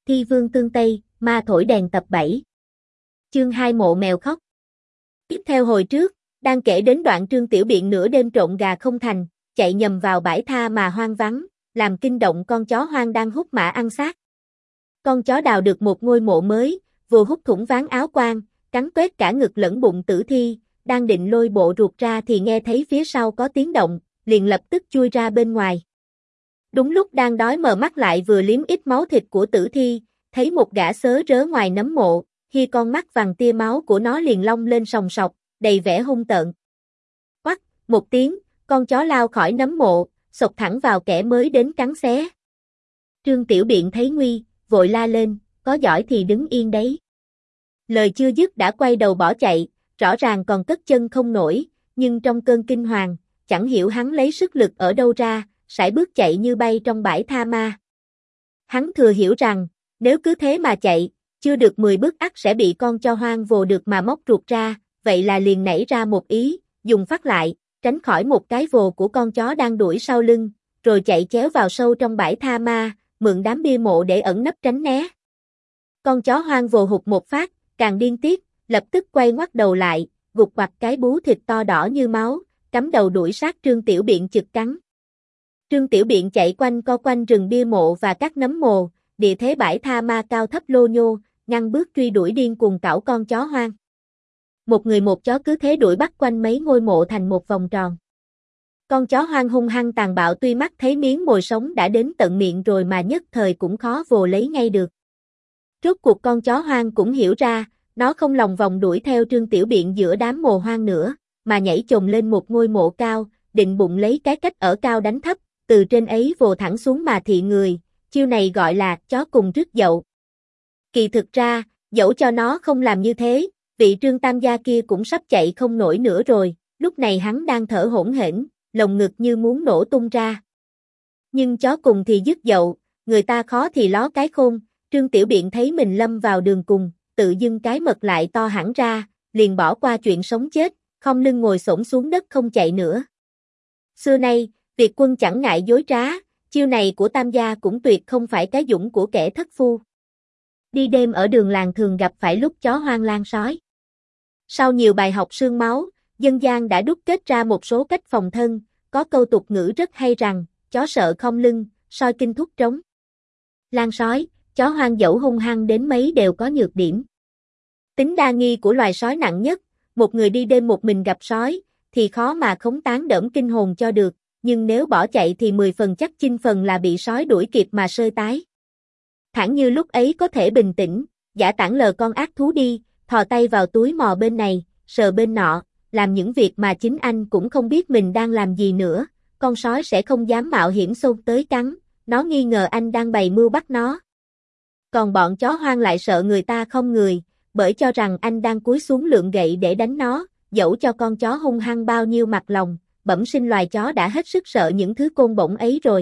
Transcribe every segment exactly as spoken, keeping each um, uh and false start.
Thi Vương Tương Tây, Ma Thổi Đèn tập bảy. Chương hai Mộ Mèo Khóc. Tiếp theo hồi trước, đang kể đến đoạn Trương Tiểu Biện nửa đêm trộn gà không thành, chạy nhầm vào bãi tha mà hoang vắng, làm kinh động con chó hoang đang hút mã ăn xác. Con chó đào được một ngôi mộ mới, vừa hút thủng ván áo quan, cắn toét cả ngực lẫn bụng tử thi, đang định lôi bộ ruột ra thì nghe thấy phía sau có tiếng động, liền lập tức chui ra bên ngoài. Đúng lúc đang đói mờ mắt lại vừa liếm ít máu thịt của tử thi, thấy một gã xớ rớ ngoài nấm mộ, khi con mắt vàng tia máu của nó liền long lên sòng sọc, đầy vẻ hung tợn. Quắc, một tiếng, con chó lao khỏi nấm mộ, xộc thẳng vào kẻ mới đến cắn xé. Trương Tiểu Biện thấy nguy, vội la lên, có giỏi thì đứng yên đấy. Lời chưa dứt đã quay đầu bỏ chạy, rõ ràng còn cất chân không nổi, nhưng trong cơn kinh hoàng, chẳng hiểu hắn lấy sức lực ở đâu ra, sải bước chạy như bay trong bãi tha ma. Hắn thừa hiểu rằng, nếu cứ thế mà chạy, chưa được mười bước ắt sẽ bị con chó hoang vồ được mà móc ruột ra, vậy là liền nảy ra một ý, dùng phát lại, tránh khỏi một cái vồ của con chó đang đuổi sau lưng, rồi chạy chéo vào sâu trong bãi tha ma, mượn đám bia mộ để ẩn nấp tránh né. Con chó hoang vồ hụt một phát, càng điên tiết, lập tức quay ngoắt đầu lại, gục quặt cái bú thịt to đỏ như máu, cắm đầu đuổi sát Trương Tiểu Biện chực cắn. Trương Tiểu Biện chạy quanh co quanh rừng bia mộ và các nấm mồ, địa thế bãi tha ma cao thấp lô nhô, ngăn bước truy đuổi điên cuồng cảo con chó hoang. Một người một chó cứ thế đuổi bắt quanh mấy ngôi mộ thành một vòng tròn. Con chó hoang hung hăng tàn bạo tuy mắt thấy miếng mồi sống đã đến tận miệng rồi mà nhất thời cũng khó vồ lấy ngay được. Rốt cuộc con chó hoang cũng hiểu ra, nó không lòng vòng đuổi theo Trương Tiểu Biện giữa đám mồ hoang nữa, mà nhảy chồm lên một ngôi mộ cao, định bụng lấy cái cách ở cao đánh thấp, từ trên ấy vồ thẳng xuống mà thị người, chiêu này gọi là chó cùng rước dậu. Kỳ thực ra, dẫu cho nó không làm như thế, vị Trương Tam gia kia cũng sắp chạy không nổi nữa rồi, lúc này hắn đang thở hổn hển, lồng ngực như muốn nổ tung ra. Nhưng chó cùng thì rước dậu, người ta khó thì ló cái khôn, Trương Tiểu Biện thấy mình lâm vào đường cùng, tự dưng cái mật lại to hẳn ra, liền bỏ qua chuyện sống chết, không lưng ngồi xổm xuống đất không chạy nữa. Xưa nay, Việt quân chẳng ngại dối trá, chiêu này của Tam gia cũng tuyệt không phải cái dũng của kẻ thất phu. Đi đêm ở đường làng thường gặp phải lúc chó hoang lang sói. Sau nhiều bài học xương máu, dân gian đã đúc kết ra một số cách phòng thân, có câu tục ngữ rất hay rằng, chó sợ không lưng, soi kinh thúc trống. Lang sói, chó hoang dẫu hung hăng đến mấy đều có nhược điểm. Tính đa nghi của loài sói nặng nhất, một người đi đêm một mình gặp sói, thì khó mà khống tán đỡm kinh hồn cho được, nhưng nếu bỏ chạy thì mười phần chắc chinh phần là bị sói đuổi kịp mà sơi tái. Thẳng như lúc ấy có thể bình tĩnh, giả tản lờ con ác thú đi, thò tay vào túi mò bên này, sờ bên nọ, làm những việc mà chính anh cũng không biết mình đang làm gì nữa, con sói sẽ không dám mạo hiểm xông tới cắn, nó nghi ngờ anh đang bày mưu bắt nó. Còn bọn chó hoang lại sợ người ta không người, bởi cho rằng anh đang cúi xuống lượm gậy để đánh nó, dẫu cho con chó hung hăng bao nhiêu mặt lòng, bẩm sinh loài chó đã hết sức sợ những thứ côn bổng ấy rồi.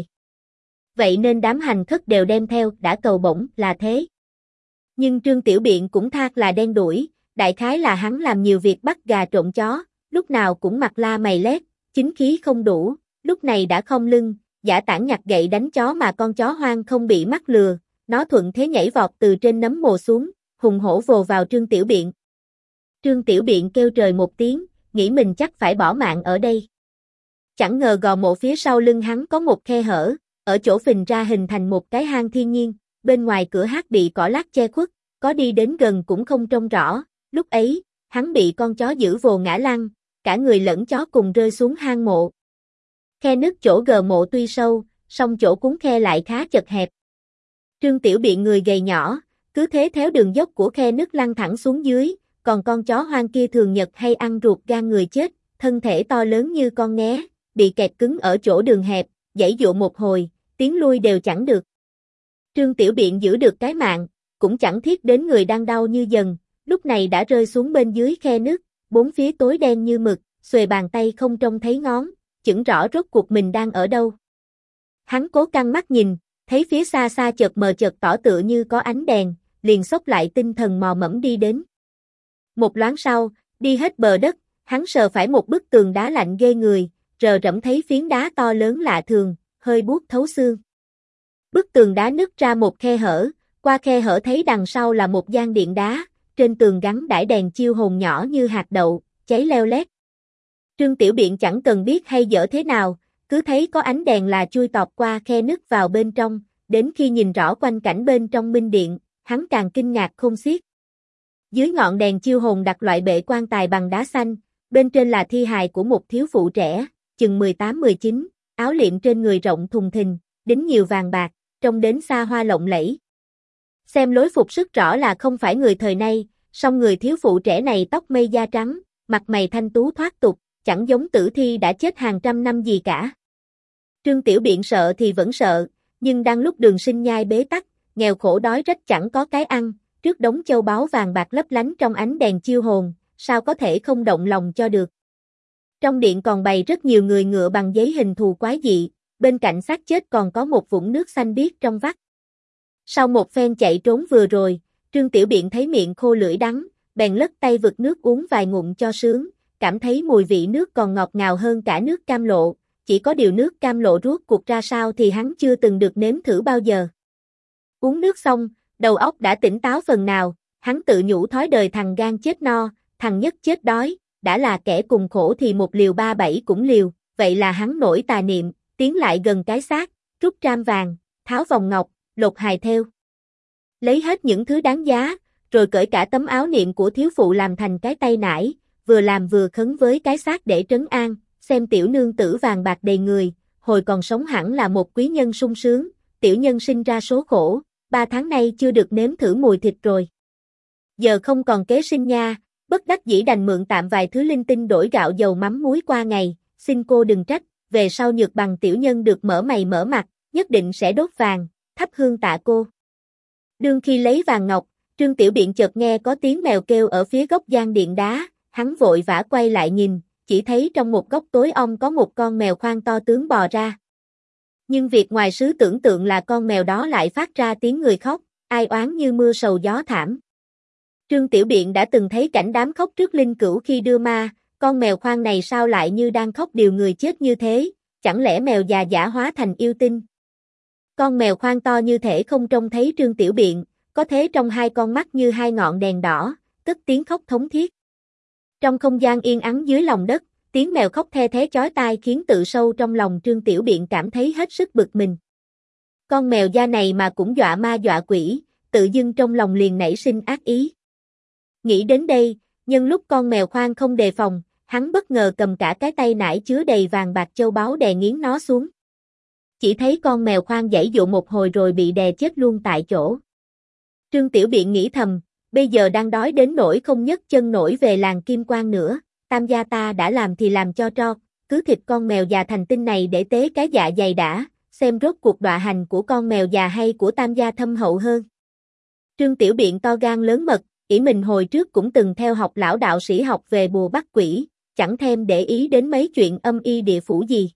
Vậy nên đám hành khất đều đem theo đã cầu bổng là thế. Nhưng Trương Tiểu Biện cũng thác là đen đuổi, đại khái là hắn làm nhiều việc bắt gà trộm chó, lúc nào cũng mặt la mày lét, chính khí không đủ, lúc này đã không lưng, giả tản nhặt gậy đánh chó mà con chó hoang không bị mắc lừa, nó thuận thế nhảy vọt từ trên nấm mồ xuống, hùng hổ vồ vào Trương Tiểu Biện. Trương Tiểu Biện kêu trời một tiếng, nghĩ mình chắc phải bỏ mạng ở đây. Chẳng ngờ gò mộ phía sau lưng hắn có một khe hở, ở chỗ phình ra hình thành một cái hang thiên nhiên, bên ngoài cửa hát bị cỏ lác che khuất, có đi đến gần cũng không trông rõ, lúc ấy, hắn bị con chó dữ vồ ngã lăn, cả người lẫn chó cùng rơi xuống hang mộ. Khe nứt chỗ gờ mộ tuy sâu, song chỗ cuốn khe lại khá chật hẹp. Trương Tiểu Biện người gầy nhỏ, cứ thế theo đường dốc của khe nứt lăn thẳng xuống dưới, còn con chó hoang kia thường nhật hay ăn ruột gan người chết, thân thể to lớn như con nghé, bị kẹt cứng ở chỗ đường hẹp, giãy giụa một hồi, tiến lui đều chẳng được. Trương Tiểu Biện giữ được cái mạng, cũng chẳng thiết đến người đang đau như dần, lúc này đã rơi xuống bên dưới khe nứt, bốn phía tối đen như mực, xuề bàn tay không trông thấy ngón, chững rõ rốt cuộc mình đang ở đâu. Hắn cố căng mắt nhìn, thấy phía xa xa chợt mờ chợt tỏ tựa như có ánh đèn, liền xốc lại tinh thần mò mẫm đi đến. Một loáng sau, đi hết bờ đất, hắn sờ phải một bức tường đá lạnh ghê người, rờ rẫm thấy phiến đá to lớn lạ thường, hơi buốt thấu xương. Bức tường đá nứt ra một khe hở, qua khe hở thấy đằng sau là một gian điện đá, trên tường gắn đãi đèn chiêu hồn nhỏ như hạt đậu, cháy leo lét. Trương Tiểu Biện chẳng cần biết hay dở thế nào, cứ thấy có ánh đèn là chui tọt qua khe nứt vào bên trong, đến khi nhìn rõ quanh cảnh bên trong minh điện, hắn càng kinh ngạc khôn xiết. Dưới ngọn đèn chiêu hồn đặt loại bệ quan tài bằng đá xanh, bên trên là thi hài của một thiếu phụ trẻ, chừng mười tám mười chín, áo liệm trên người rộng thùng thình, đính nhiều vàng bạc, trông đến xa hoa lộng lẫy. Xem lối phục sức rõ là không phải người thời nay, song người thiếu phụ trẻ này tóc mây da trắng, mặt mày thanh tú thoát tục, chẳng giống tử thi đã chết hàng trăm năm gì cả. Trương Tiểu Biện sợ thì vẫn sợ, nhưng đang lúc đường sinh nhai bế tắc, nghèo khổ đói rách chẳng có cái ăn, trước đống châu báu vàng bạc lấp lánh trong ánh đèn chiêu hồn, sao có thể không động lòng cho được. Trong điện còn bày rất nhiều người ngựa bằng giấy hình thù quái dị, bên cạnh xác chết còn có một vũng nước xanh biếc trong vắt. Sau một phen chạy trốn vừa rồi, Trương Tiểu Biện thấy miệng khô lưỡi đắng, bèn lất tay vực nước uống vài ngụm cho sướng, cảm thấy mùi vị nước còn ngọt ngào hơn cả nước cam lộ, chỉ có điều nước cam lộ rốt cuộc ra sao thì hắn chưa từng được nếm thử bao giờ. Uống nước xong, đầu óc đã tỉnh táo phần nào, hắn tự nhủ thói đời thằng gan chết no, thằng nhất chết đói, đã là kẻ cùng khổ thì một liều ba bảy cũng liều, vậy là hắn nổi tà niệm, tiến lại gần cái xác, rút tram vàng, tháo vòng ngọc, lột hài theo. Lấy hết những thứ đáng giá, rồi cởi cả tấm áo niệm của thiếu phụ làm thành cái tay nải, vừa làm vừa khấn với cái xác để trấn an, xem tiểu nương tử vàng bạc đầy người, hồi còn sống hẳn là một quý nhân sung sướng, tiểu nhân sinh ra số khổ, ba tháng nay chưa được nếm thử mùi thịt rồi. Giờ không còn kế sinh nha, bất đắc dĩ đành mượn tạm vài thứ linh tinh đổi gạo dầu mắm muối qua ngày, xin cô đừng trách, về sau nhược bằng tiểu nhân được mở mày mở mặt, nhất định sẽ đốt vàng, thắp hương tạ cô. Đương khi lấy vàng ngọc, Trương Tiểu Biện chợt nghe có tiếng mèo kêu ở phía góc gian điện đá, hắn vội vã quay lại nhìn, chỉ thấy trong một góc tối om có một con mèo khoang to tướng bò ra. Nhưng việc ngoài sứ tưởng tượng là con mèo đó lại phát ra tiếng người khóc, ai oán như mưa sầu gió thảm. Trương Tiểu Biện đã từng thấy cảnh đám khóc trước linh cữu khi đưa ma, con mèo khoang này sao lại như đang khóc điều người chết như thế, chẳng lẽ mèo già giả hóa thành yêu tinh. Con mèo khoang to như thể không trông thấy Trương Tiểu Biện, có thế trong hai con mắt như hai ngọn đèn đỏ, cất tiếng khóc thống thiết. Trong không gian yên ắng dưới lòng đất, tiếng mèo khóc the thé chói tai khiến tự sâu trong lòng Trương Tiểu Biện cảm thấy hết sức bực mình. Con mèo da này mà cũng dọa ma dọa quỷ, tự dưng trong lòng liền nảy sinh ác ý. Nghĩ đến đây, nhân lúc con mèo khoang không đề phòng, hắn bất ngờ cầm cả cái tay nải chứa đầy vàng bạc châu báu đè nghiến nó xuống. Chỉ thấy con mèo khoang giãy dụa một hồi rồi bị đè chết luôn tại chỗ. Trương Tiểu Biện nghĩ thầm, bây giờ đang đói đến nỗi không nhấc chân nổi về làng Kim Quan nữa, Tam gia ta đã làm thì làm cho tro, cứ thịt con mèo già thành tinh này để tế cái dạ dày đã, xem rốt cuộc đọa hành của con mèo già hay của Tam gia thâm hậu hơn. Trương Tiểu Biện to gan lớn mật, ỷ mình hồi trước cũng từng theo học lão đạo sĩ học về bùa bắt quỷ, chẳng thèm để ý đến mấy chuyện âm y địa phủ gì.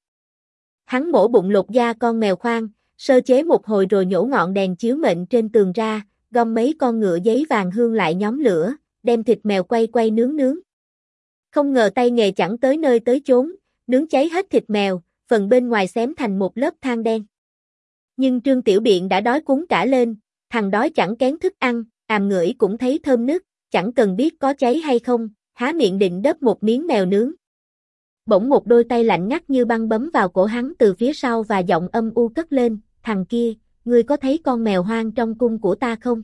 Hắn mổ bụng lột da con mèo khoang, sơ chế một hồi rồi nhổ ngọn đèn chiếu mệnh trên tường ra, gom mấy con ngựa giấy vàng hương lại nhóm lửa, đem thịt mèo quay quay nướng nướng. Không ngờ tay nghề chẳng tới nơi tới chốn, nướng cháy hết thịt mèo, phần bên ngoài xém thành một lớp than đen. Nhưng Trương Tiểu Biện đã đói cuống cả lên, thằng đói chẳng kén thức ăn, àm ngửi cũng thấy thơm nức, chẳng cần biết có cháy hay không, há miệng định đớp một miếng mèo nướng. Bỗng một đôi tay lạnh ngắt như băng bấm vào cổ hắn từ phía sau và giọng âm u cất lên, thằng kia, ngươi có thấy con mèo hoang trong cung của ta không?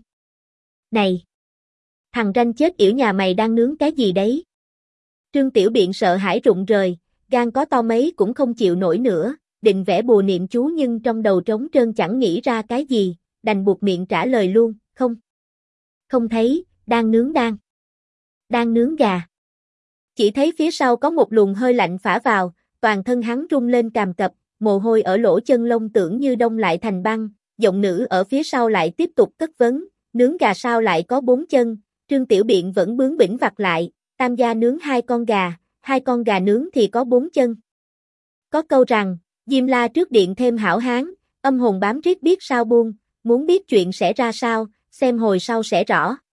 Này! Thằng ranh chết yểu nhà mày đang nướng cái gì đấy? Trương Tiểu Biện sợ hãi rụng rời, gan có to mấy cũng không chịu nổi nữa, định vẽ bùa niệm chú nhưng trong đầu trống trơn chẳng nghĩ ra cái gì, đành buộc miệng trả lời luôn, không. Không thấy, đang nướng đang. Đang nướng gà. Chỉ thấy phía sau có một luồng hơi lạnh phả vào, toàn thân hắn rung lên càm cập, mồ hôi ở lỗ chân lông tưởng như đông lại thành băng, giọng nữ ở phía sau lại tiếp tục cất vấn, nướng gà sao lại có bốn chân, Trương Tiểu Biện vẫn bướng bỉnh vặt lại, Tam gia nướng hai con gà, hai con gà nướng thì có bốn chân. Có câu rằng, Diêm La trước điện thêm hảo hán, âm hồn bám riết biết sao buông, muốn biết chuyện sẽ ra sao, xem hồi sau sẽ rõ.